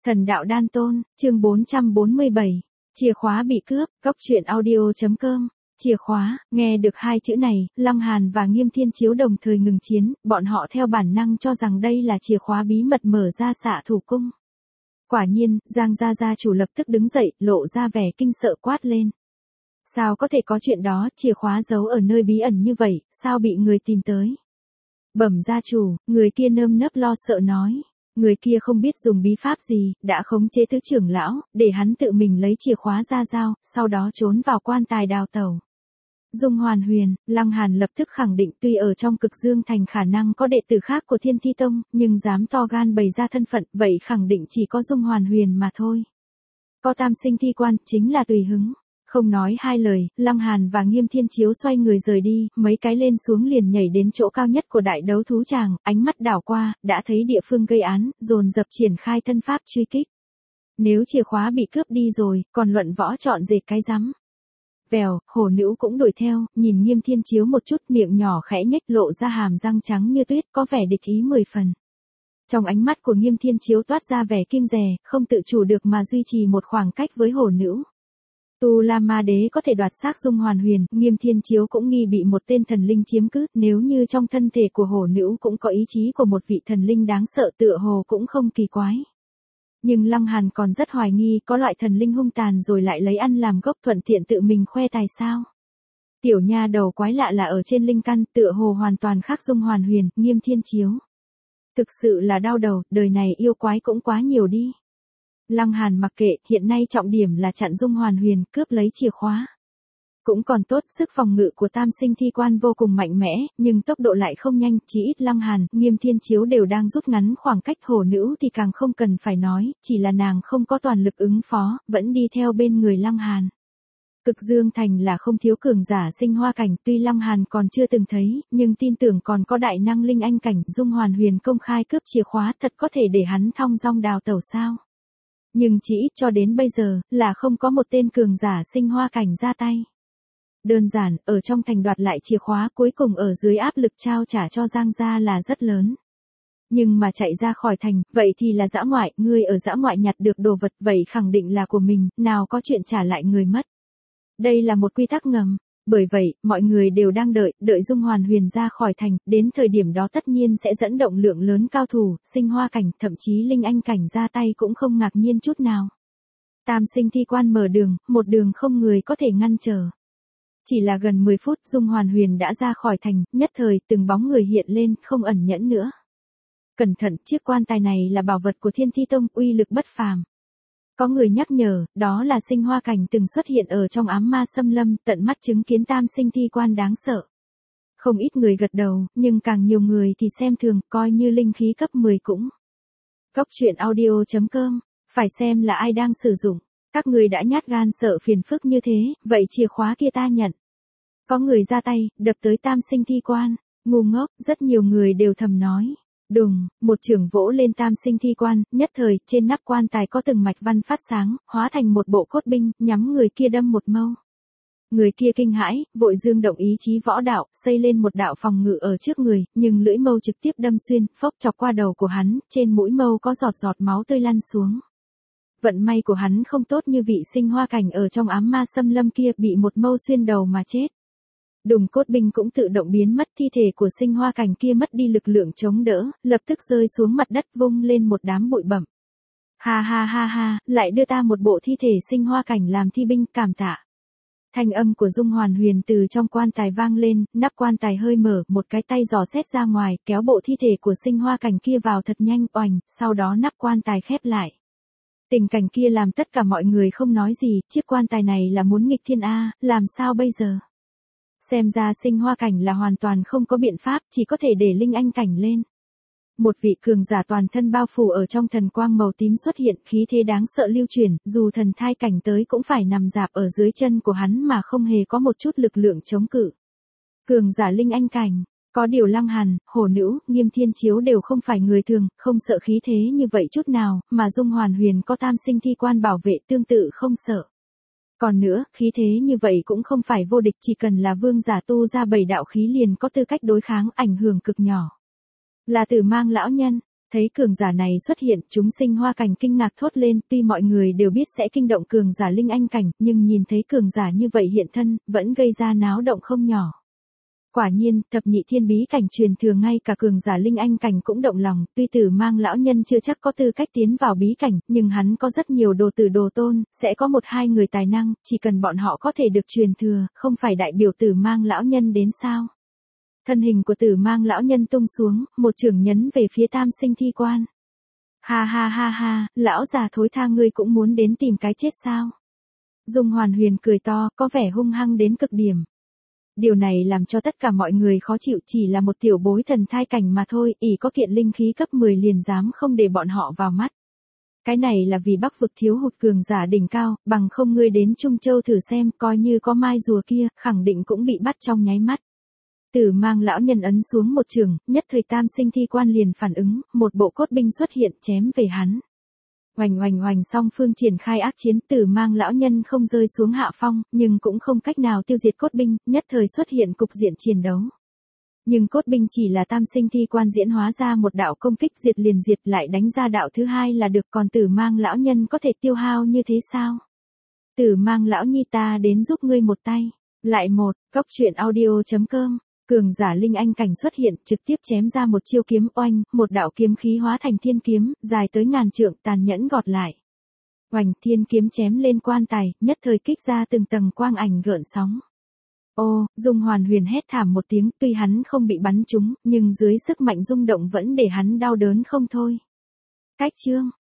Thần đạo đan tôn, chương 447. Chìa khóa bị cướp, cóc truyện audio.com. Chìa khóa, nghe được hai chữ này, Lăng Hàn và Nghiêm Thiên Chiếu đồng thời ngừng chiến, bọn họ theo bản năng cho rằng đây là chìa khóa bí mật mở ra xạ thủ cung. Quả nhiên, Giang gia chủ lập tức đứng dậy, lộ ra vẻ kinh sợ quát lên. Sao có thể có chuyện đó, chìa khóa giấu ở nơi bí ẩn như vậy, sao bị người tìm tới? Bẩm gia chủ, người kia nơm nớp lo sợ nói. Người kia không biết dùng bí pháp gì, đã khống chế tứ trưởng lão, để hắn tự mình lấy chìa khóa ra giao, sau đó trốn vào quan tài đào tẩu. Dung Hoàn Huyền, Lăng Hàn lập tức khẳng định tuy ở trong Cực Dương Thành khả năng có đệ tử khác của Thiên Thi Tông, nhưng dám to gan bày ra thân phận, vậy khẳng định chỉ có Dung Hoàn Huyền mà thôi. Có tam sinh thi quan, chính là tùy hứng. Không nói hai lời, Lăng Hàn và Nghiêm Thiên Chiếu xoay người rời đi, mấy cái lên xuống liền nhảy đến chỗ cao nhất của đại đấu thú tràng, ánh mắt đảo qua, đã thấy địa phương gây án, dồn dập triển khai thân pháp truy kích. Nếu chìa khóa bị cướp đi rồi, còn luận võ chọn dệt cái rắm. Vèo, hổ nữ cũng đuổi theo, nhìn Nghiêm Thiên Chiếu một chút, miệng nhỏ khẽ nhếch lộ ra hàm răng trắng như tuyết, có vẻ địch ý 10 phần. Trong ánh mắt của Nghiêm Thiên Chiếu toát ra vẻ kiêng dè, không tự chủ được mà duy trì một khoảng cách với hổ nữ. Tu La Ma Đế có thể đoạt xác Dung Hoàn Huyền, Nghiêm Thiên Chiếu cũng nghi bị một tên thần linh chiếm cứ, nếu như trong thân thể của hổ nữ cũng có ý chí của một vị thần linh đáng sợ tựa hồ cũng không kỳ quái. Nhưng Lăng Hàn còn rất hoài nghi có loại thần linh hung tàn rồi lại lấy ăn làm gốc thuận tiện tự mình khoe tài sao. Tiểu nha đầu quái lạ là ở trên linh căn tựa hồ hoàn toàn khác Dung Hoàn Huyền, Nghiêm Thiên Chiếu. Thực sự là đau đầu, đời này yêu quái cũng quá nhiều đi. Lăng Hàn mặc kệ, hiện nay trọng điểm là chặn Dung Hoàn Huyền, cướp lấy chìa khóa. Cũng còn tốt, sức phòng ngự của tam sinh thi quan vô cùng mạnh mẽ, nhưng tốc độ lại không nhanh, chỉ ít Lăng Hàn, Nghiêm Thiên Chiếu đều đang rút ngắn khoảng cách, hổ nữ thì càng không cần phải nói, chỉ là nàng không có toàn lực ứng phó, vẫn đi theo bên người Lăng Hàn. Cực Dương Thành là không thiếu cường giả sinh hoa cảnh, tuy Lăng Hàn còn chưa từng thấy, nhưng tin tưởng còn có đại năng linh anh cảnh, Dung Hoàn Huyền công khai cướp chìa khóa thật có thể để hắn thong dong đào tẩu sao. Nhưng chỉ ít cho đến bây giờ, là không có một tên cường giả sinh hoa cảnh ra tay. Đơn giản, ở trong thành đoạt lại chìa khóa cuối cùng ở dưới áp lực trao trả cho Giang gia là rất lớn. Nhưng mà chạy ra khỏi thành, vậy thì là dã ngoại, ngươi ở dã ngoại nhặt được đồ vật, vậy khẳng định là của mình, nào có chuyện trả lại người mất. Đây là một quy tắc ngầm. Bởi vậy, mọi người đều đang đợi Dung Hoàn Huyền ra khỏi thành, đến thời điểm đó tất nhiên sẽ dẫn động lượng lớn cao thủ, sinh hoa cảnh, thậm chí linh anh cảnh ra tay cũng không ngạc nhiên chút nào. Tam sinh thi quan mở đường, một đường không người có thể ngăn trở. Chỉ là gần 10 phút, Dung Hoàn Huyền đã ra khỏi thành, nhất thời từng bóng người hiện lên, không ẩn nhẫn nữa. Cẩn thận, chiếc quan tài này là bảo vật của Thiên Thi Tông, uy lực bất phàm. Có người nhắc nhở, đó là sinh hoa cảnh từng xuất hiện ở trong ám ma xâm lâm, tận mắt chứng kiến tam sinh thi quan đáng sợ. Không ít người gật đầu, nhưng càng nhiều người thì xem thường, coi như linh khí cấp 10 cũng. Cóc truyện audio.com, phải xem là ai đang sử dụng. Các người đã nhát gan sợ phiền phức như thế, vậy chìa khóa kia ta nhận. Có người ra tay, đập tới tam sinh thi quan. Ngu ngốc, rất nhiều người đều thầm nói. Đùng, một chưởng vỗ lên tam sinh thi quan, nhất thời, trên nắp quan tài có từng mạch văn phát sáng, hóa thành một bộ cốt binh, nhắm người kia đâm một mâu. Người kia kinh hãi, vội dương động ý chí võ đạo, xây lên một đạo phòng ngự ở trước người, nhưng lưỡi mâu trực tiếp đâm xuyên, phốc chọc qua đầu của hắn, trên mũi mâu có giọt giọt máu tươi lăn xuống. Vận may của hắn không tốt như vị sinh hoa cảnh ở trong ám ma xâm lâm kia, bị một mâu xuyên đầu mà chết. Đùng, cốt binh cũng tự động biến mất, thi thể của sinh hoa cảnh kia mất đi lực lượng chống đỡ, lập tức rơi xuống mặt đất, vung lên một đám bụi bặm. Ha ha ha ha, lại đưa ta một bộ thi thể sinh hoa cảnh làm thi binh, cảm tạ. Thanh âm của Dung Hoàn Huyền từ trong quan tài vang lên, nắp quan tài hơi mở, một cái tay dò xét ra ngoài, kéo bộ thi thể của sinh hoa cảnh kia vào thật nhanh, oành, sau đó nắp quan tài khép lại. Tình cảnh kia làm tất cả mọi người không nói gì, chiếc quan tài này là muốn nghịch thiên a, làm sao bây giờ? Xem ra sinh hoa cảnh là hoàn toàn không có biện pháp, chỉ có thể để linh anh cảnh lên. Một vị cường giả toàn thân bao phủ ở trong thần quang màu tím xuất hiện, khí thế đáng sợ lưu chuyển, dù thần thai cảnh tới cũng phải nằm rạp ở dưới chân của hắn mà không hề có một chút lực lượng chống cự. Cường giả linh anh cảnh, có điều Lăng Hàn, hổ nữ, Nghiêm Thiên Chiếu đều không phải người thường, không sợ khí thế như vậy chút nào, mà Dung Hoàn Huyền có tam sinh thi quan bảo vệ tương tự không sợ. Còn nữa, khí thế như vậy cũng không phải vô địch, chỉ cần là vương giả tu ra 7 đạo khí liền có tư cách đối kháng, ảnh hưởng cực nhỏ. Là Tử Mang lão nhân, Thấy cường giả này xuất hiện, chúng sinh hoa cảnh kinh ngạc thốt lên, tuy mọi người đều biết sẽ kinh động cường giả linh anh cảnh, nhưng nhìn thấy cường giả như vậy hiện thân, vẫn gây ra náo động không nhỏ. Quả nhiên, thập nhị thiên bí cảnh truyền thừa ngay cả cường giả linh anh cảnh cũng động lòng, tuy Tử Mang lão nhân chưa chắc có tư cách tiến vào bí cảnh, nhưng hắn có rất nhiều đồ tử đồ tôn, sẽ có một hai người tài năng, chỉ cần bọn họ có thể được truyền thừa, không phải đại biểu Tử Mang lão nhân đến sao. Thân hình của Tử Mang lão nhân tung xuống, một chưởng nhấn về phía Tam Sinh Thi Quan. Ha ha ha ha, lão già thối tha ngươi cũng muốn đến tìm cái chết sao? Dung Hoàn Huyền cười to, có vẻ hung hăng đến cực điểm. Điều này làm cho tất cả mọi người khó chịu, chỉ là một tiểu bối thần thai cảnh mà thôi, ỷ có kiện linh khí cấp 10 liền dám không để bọn họ vào mắt. Cái này là vì Bắc vực thiếu hụt cường giả đỉnh cao, bằng không ngươi đến Trung Châu thử xem, coi như có mai rùa kia, khẳng định cũng bị bắt trong nháy mắt. Tử Mang lão nhân ấn xuống một trường, nhất thời Tam Sinh Thi Quan liền phản ứng, một bộ cốt binh xuất hiện chém về hắn. Oành oành oành, song phương triển khai ác chiến, Tử Mang lão nhân không rơi xuống hạ phong, nhưng cũng không cách nào tiêu diệt cốt binh, nhất thời xuất hiện cục diện chiến đấu. Nhưng cốt binh chỉ là Tam Sinh Thi Quan diễn hóa ra một đạo công kích diệt liền diệt, lại đánh ra đạo thứ hai là được, còn Tử Mang lão nhân có thể tiêu hao như thế sao? Tử Mang lão nhi, ta đến giúp ngươi một tay. Lại một, Cốc Truyện Audio.com. Cường giả linh anh cảnh xuất hiện, trực tiếp chém ra một chiêu kiếm oanh, một đạo kiếm khí hóa thành thiên kiếm, dài tới ngàn trượng, tàn nhẫn gọt lại. Oanh, thiên kiếm chém lên quan tài, nhất thời kích ra từng tầng quang ảnh gợn sóng. Ô, Dung Hoàn Huyền hét thảm một tiếng, tuy hắn không bị bắn trúng, nhưng dưới sức mạnh rung động vẫn để hắn đau đớn không thôi. Cách chương